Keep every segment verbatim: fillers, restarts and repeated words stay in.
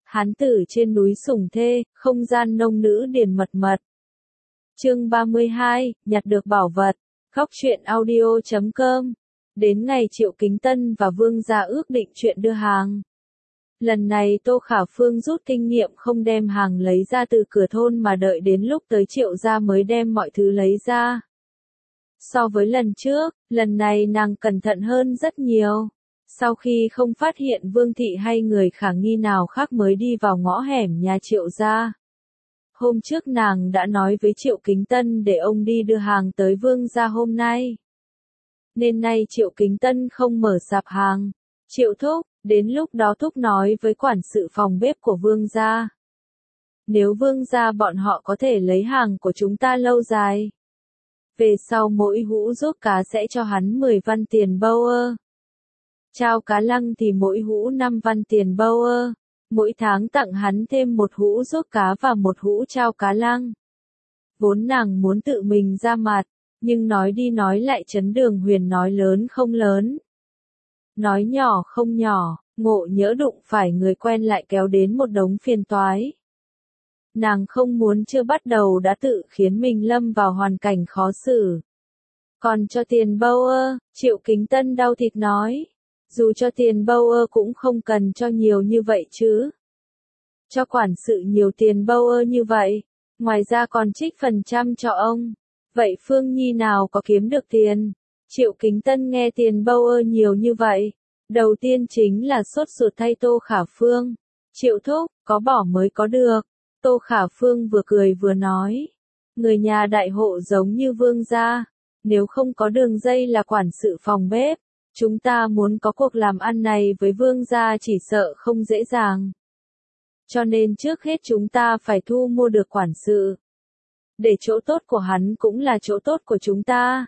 Hán tử trên núi sủng thê, không gian nông nữ điền mật mật. Chương ba mươi hai, nhặt được bảo vật. Góc truyện audio chấm com. Đến ngày Triệu Kính Tân và Vương gia ước định chuyện đưa hàng. Lần này Tô Khả Phương rút kinh nghiệm không đem hàng lấy ra từ cửa thôn mà đợi đến lúc tới Triệu gia mới đem mọi thứ lấy ra. So với lần trước, lần này nàng cẩn thận hơn rất nhiều. Sau khi không phát hiện Vương thị hay người khả nghi nào khác mới đi vào ngõ hẻm nhà Triệu gia. Hôm trước nàng đã nói với Triệu Kính Tân để ông đi đưa hàng tới Vương gia hôm nay. Nên nay Triệu Kính Tân không mở sạp hàng. Triệu thúc, đến lúc đó thúc nói với quản sự phòng bếp của Vương gia. Nếu Vương gia bọn họ có thể lấy hàng của chúng ta lâu dài. Về sau mỗi hũ rốt cá sẽ cho hắn mười văn tiền bâu ơ. Chao cá lăng thì mỗi hũ năm văn tiền bâu ơ. Mỗi tháng tặng hắn thêm một hũ rốt cá và một hũ chao cá lăng. Vốn nàng muốn tự mình ra mặt, nhưng nói đi nói lại Trấn Đường Huyền nói lớn không lớn. Nói nhỏ không nhỏ, ngộ nhỡ đụng phải người quen lại kéo đến một đống phiền toái. Nàng không muốn chưa bắt đầu đã tự khiến mình lâm vào hoàn cảnh khó xử. Còn cho tiền bâu ơ, Triệu Kính Tân đau thịt nói. Dù cho tiền bâu ơ cũng không cần cho nhiều như vậy chứ. Cho quản sự nhiều tiền bâu ơ như vậy, ngoài ra còn trích phần trăm cho ông. Vậy Phương Nhi nào có kiếm được tiền? Triệu Kính Tân nghe tiền bâu ơ nhiều như vậy. Đầu tiên chính là sốt ruột thay Tô Khả Phương. Triệu thúc, có bỏ mới có được. Tô Khả Phương vừa cười vừa nói. Người nhà đại hộ giống như Vương gia. Nếu không có đường dây là quản sự phòng bếp. Chúng ta muốn có cuộc làm ăn này với Vương gia chỉ sợ không dễ dàng. Cho nên trước hết chúng ta phải thu mua được quản sự. Để chỗ tốt của hắn cũng là chỗ tốt của chúng ta.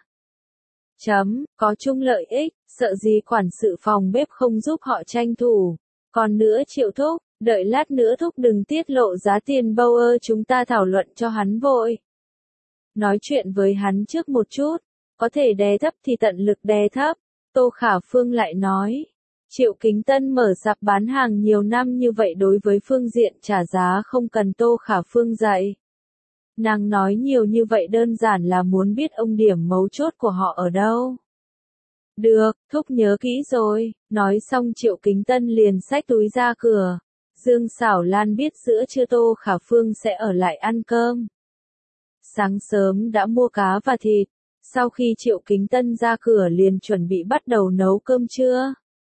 Chấm, có chung lợi ích, sợ gì quản sự phòng bếp không giúp họ tranh thủ. Còn nữa Triệu thúc, đợi lát nữa thúc đừng tiết lộ giá tiền bâu ơ chúng ta thảo luận cho hắn vội. Nói chuyện với hắn trước một chút, có thể đè thấp thì tận lực đè thấp. Tô Khả Phương lại nói, Triệu Kính Tân mở sạp bán hàng nhiều năm như vậy đối với phương diện trả giá không cần Tô Khả Phương dạy. Nàng nói nhiều như vậy đơn giản là muốn biết ông điểm mấu chốt của họ ở đâu. Được, thúc nhớ kỹ rồi, nói xong Triệu Kính Tân liền xách túi ra cửa. Dương Xảo Lan biết giữa trưa Tô Khả Phương sẽ ở lại ăn cơm. Sáng sớm đã mua cá và thịt. Sau khi Triệu Kính Tân ra cửa liền chuẩn bị bắt đầu nấu cơm trưa.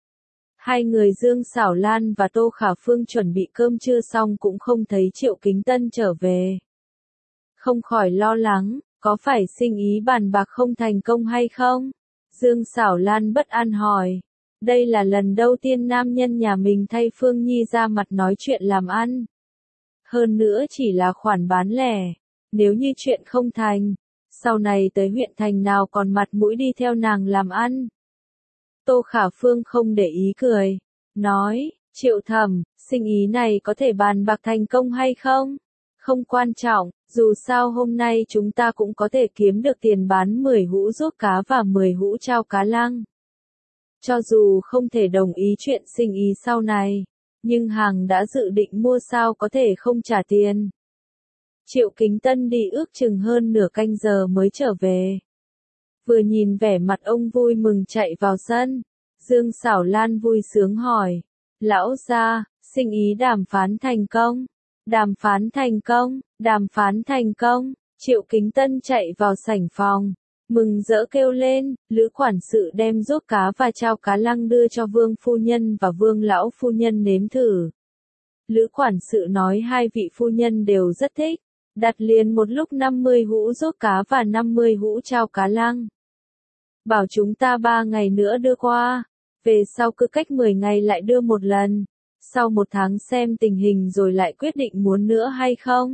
Hai người Dương Xảo Lan và Tô Khả Phương chuẩn bị cơm trưa xong cũng không thấy Triệu Kính Tân trở về. Không khỏi lo lắng, có phải sinh ý bàn bạc không thành công hay không? Dương Xảo Lan bất an hỏi. Đây là lần đầu tiên nam nhân nhà mình thay Phương Nhi ra mặt nói chuyện làm ăn. Hơn nữa chỉ là khoản bán lẻ. Nếu như chuyện không thành, sau này tới huyện thành nào còn mặt mũi đi theo nàng làm ăn. Tô Khả Phương không để ý cười. Nói, Triệu thẩm, sinh ý này có thể bàn bạc thành công hay không? Không quan trọng, dù sao hôm nay chúng ta cũng có thể kiếm được tiền bán mười hũ rốt cá và mười hũ chao cá lăng. Cho dù không thể đồng ý chuyện sinh ý sau này, nhưng hàng đã dự định mua sao có thể không trả tiền. Triệu Kính Tân đi ước chừng hơn nửa canh giờ mới trở về. Vừa nhìn vẻ mặt ông vui mừng chạy vào sân, Dương Xảo Lan vui sướng hỏi, lão gia, sinh ý đàm phán thành công, đàm phán thành công, đàm phán thành công. Triệu Kính Tân chạy vào sảnh phòng, mừng rỡ kêu lên, lữ quản sự đem rốt cá và chao cá lăng đưa cho Vương phu nhân và Vương lão phu nhân nếm thử. Lữ quản sự nói hai vị phu nhân đều rất thích. Đặt liền một lúc năm mươi hũ rốt cá và năm mươi hũ chao cá lăng. Bảo chúng ta ba ngày nữa đưa qua, về sau cứ cách mười ngày lại đưa một lần, sau một tháng xem tình hình rồi lại quyết định muốn nữa hay không.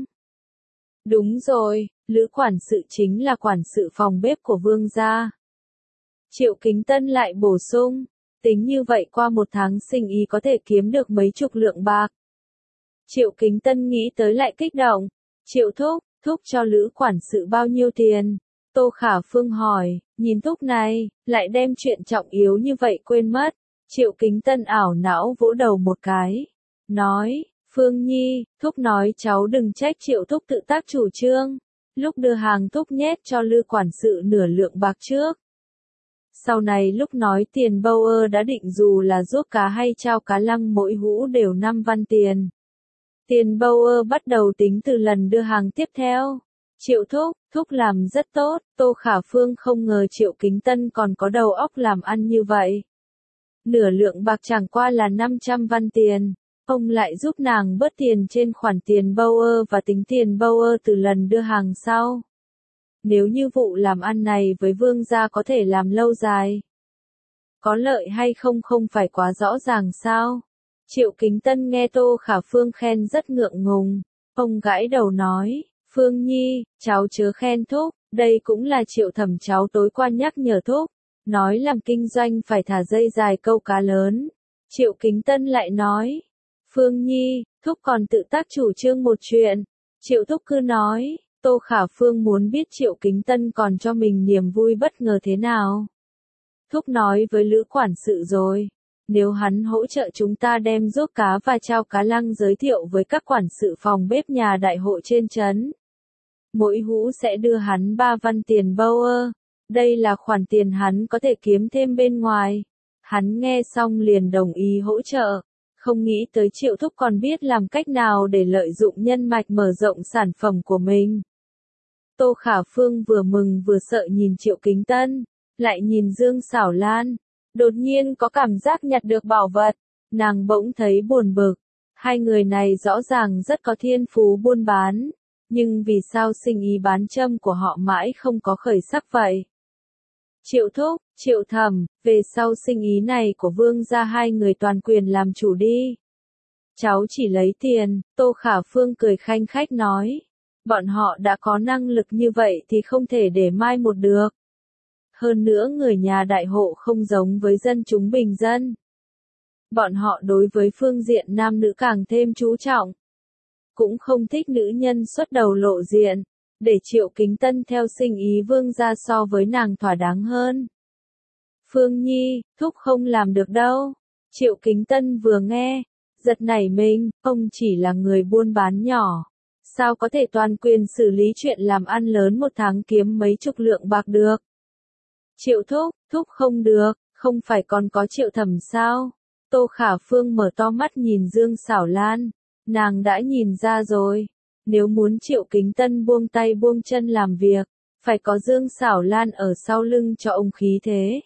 Đúng rồi, lữ quản sự chính là quản sự phòng bếp của Vương gia. Triệu Kính Tân lại bổ sung, tính như vậy qua một tháng sinh ý có thể kiếm được mấy chục lượng bạc. Triệu Kính Tân nghĩ tới lại kích động. Triệu thúc, thúc cho lữ quản sự bao nhiêu tiền? Tô Khả Phương hỏi, nhìn thúc này, lại đem chuyện trọng yếu như vậy quên mất. Triệu Kính Tân ảo não vỗ đầu một cái. Nói, Phương Nhi, thúc nói cháu đừng trách Triệu thúc tự tác chủ trương. Lúc đưa hàng thúc nhét cho Lư quản sự nửa lượng bạc trước. Sau này lúc nói tiền bâu ơ đã định dù là ruốc cá hay trao cá lăng mỗi hũ đều năm văn tiền. Tiền bâu ơ bắt đầu tính từ lần đưa hàng tiếp theo. Triệu thúc, thúc làm rất tốt, Tô Khả Phương không ngờ Triệu Kính Tân còn có đầu óc làm ăn như vậy. Nửa lượng bạc chẳng qua là năm trăm văn tiền, ông lại giúp nàng bớt tiền trên khoản tiền bâu ơ và tính tiền bâu ơ từ lần đưa hàng sau. Nếu như vụ làm ăn này với Vương gia có thể làm lâu dài, có lợi hay không không phải quá rõ ràng sao? Triệu Kính Tân nghe Tô Khả Phương khen rất ngượng ngùng, ông gãi đầu nói, Phương Nhi, cháu chớ khen thúc, đây cũng là Triệu thẩm cháu tối qua nhắc nhở thúc, nói làm kinh doanh phải thả dây dài câu cá lớn. Triệu Kính Tân lại nói, Phương Nhi, thúc còn tự tác chủ trương một chuyện. Triệu thúc cứ nói, Tô Khả Phương muốn biết Triệu Kính Tân còn cho mình niềm vui bất ngờ thế nào. Thúc nói với Lữ quản sự rồi, nếu hắn hỗ trợ chúng ta đem ruốc cá và trao cá lăng giới thiệu với các quản sự phòng bếp nhà đại hội trên trấn. Mỗi hũ sẽ đưa hắn ba văn tiền bâu ơ. Đây là khoản tiền hắn có thể kiếm thêm bên ngoài. Hắn nghe xong liền đồng ý hỗ trợ. Không nghĩ tới Triệu thúc còn biết làm cách nào để lợi dụng nhân mạch mở rộng sản phẩm của mình. Tô Khả Phương vừa mừng vừa sợ nhìn Triệu Kính Tân, lại nhìn Dương Xảo Lan. Đột nhiên có cảm giác nhặt được bảo vật, nàng bỗng thấy buồn bực. Hai người này rõ ràng rất có thiên phú buôn bán, nhưng vì sao sinh ý bán châm của họ mãi không có khởi sắc vậy? Triệu thúc, Triệu thẩm, về sau sinh ý này của Vương gia hai người toàn quyền làm chủ đi. Cháu chỉ lấy tiền, Tô Khả Phương cười khanh khách nói. Bọn họ đã có năng lực như vậy thì không thể để mai một được. Hơn nữa người nhà đại hộ không giống với dân chúng bình dân. Bọn họ đối với phương diện nam nữ càng thêm chú trọng. Cũng không thích nữ nhân xuất đầu lộ diện, để Triệu Kính Tân theo sinh ý Vương gia so với nàng thỏa đáng hơn. Phương Nhi, thúc không làm được đâu. Triệu Kính Tân vừa nghe, giật nảy mình, ông chỉ là người buôn bán nhỏ. Sao có thể toàn quyền xử lý chuyện làm ăn lớn một tháng kiếm mấy chục lượng bạc được? Triệu thúc, thúc không được, không phải còn có Triệu thẩm sao? Tô Khả Phương mở to mắt nhìn Dương Xảo Lan, nàng đã nhìn ra rồi. Nếu muốn Triệu Kính Tân buông tay buông chân làm việc, phải có Dương Xảo Lan ở sau lưng cho ông khí thế.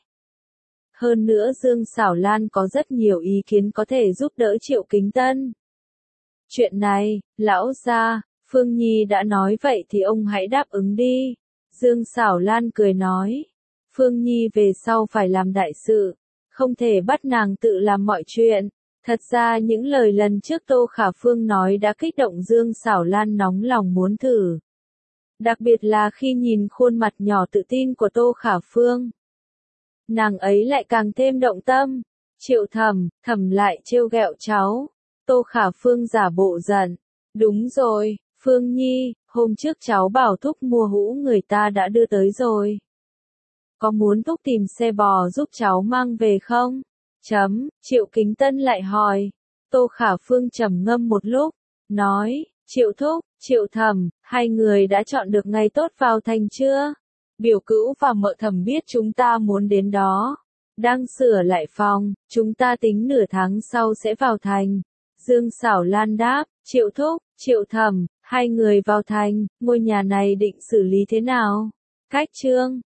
Hơn nữa Dương Xảo Lan có rất nhiều ý kiến có thể giúp đỡ Triệu Kính Tân. Chuyện này, lão gia, Phương Nhi đã nói vậy thì ông hãy đáp ứng đi. Dương Xảo Lan cười nói, Phương Nhi về sau phải làm đại sự, không thể bắt nàng tự làm mọi chuyện. Thật ra những lời lần trước Tô Khả Phương nói đã kích động Dương Xảo Lan nóng lòng muốn thử. Đặc biệt là khi nhìn khuôn mặt nhỏ tự tin của Tô Khả Phương. Nàng ấy lại càng thêm động tâm. Triệu thẩm, thẩm lại trêu ghẹo cháu. Tô Khả Phương giả bộ giận. Đúng rồi, Phương Nhi, hôm trước cháu bảo thúc mua hũ người ta đã đưa tới rồi. Có muốn thúc tìm xe bò giúp cháu mang về không? Chấm, Triệu Kính Tân lại hỏi. Tô Khả Phương trầm ngâm một lúc, nói, Triệu thúc, Triệu thẩm, hai người đã chọn được ngày tốt vào thành chưa? Biểu cữu và mợ thẩm biết chúng ta muốn đến đó. Đang sửa lại phòng, chúng ta tính nửa tháng sau sẽ vào thành. Dương Xảo Lan đáp, Triệu thúc, Triệu thẩm, hai người vào thành, ngôi nhà này định xử lý thế nào? Cách trương,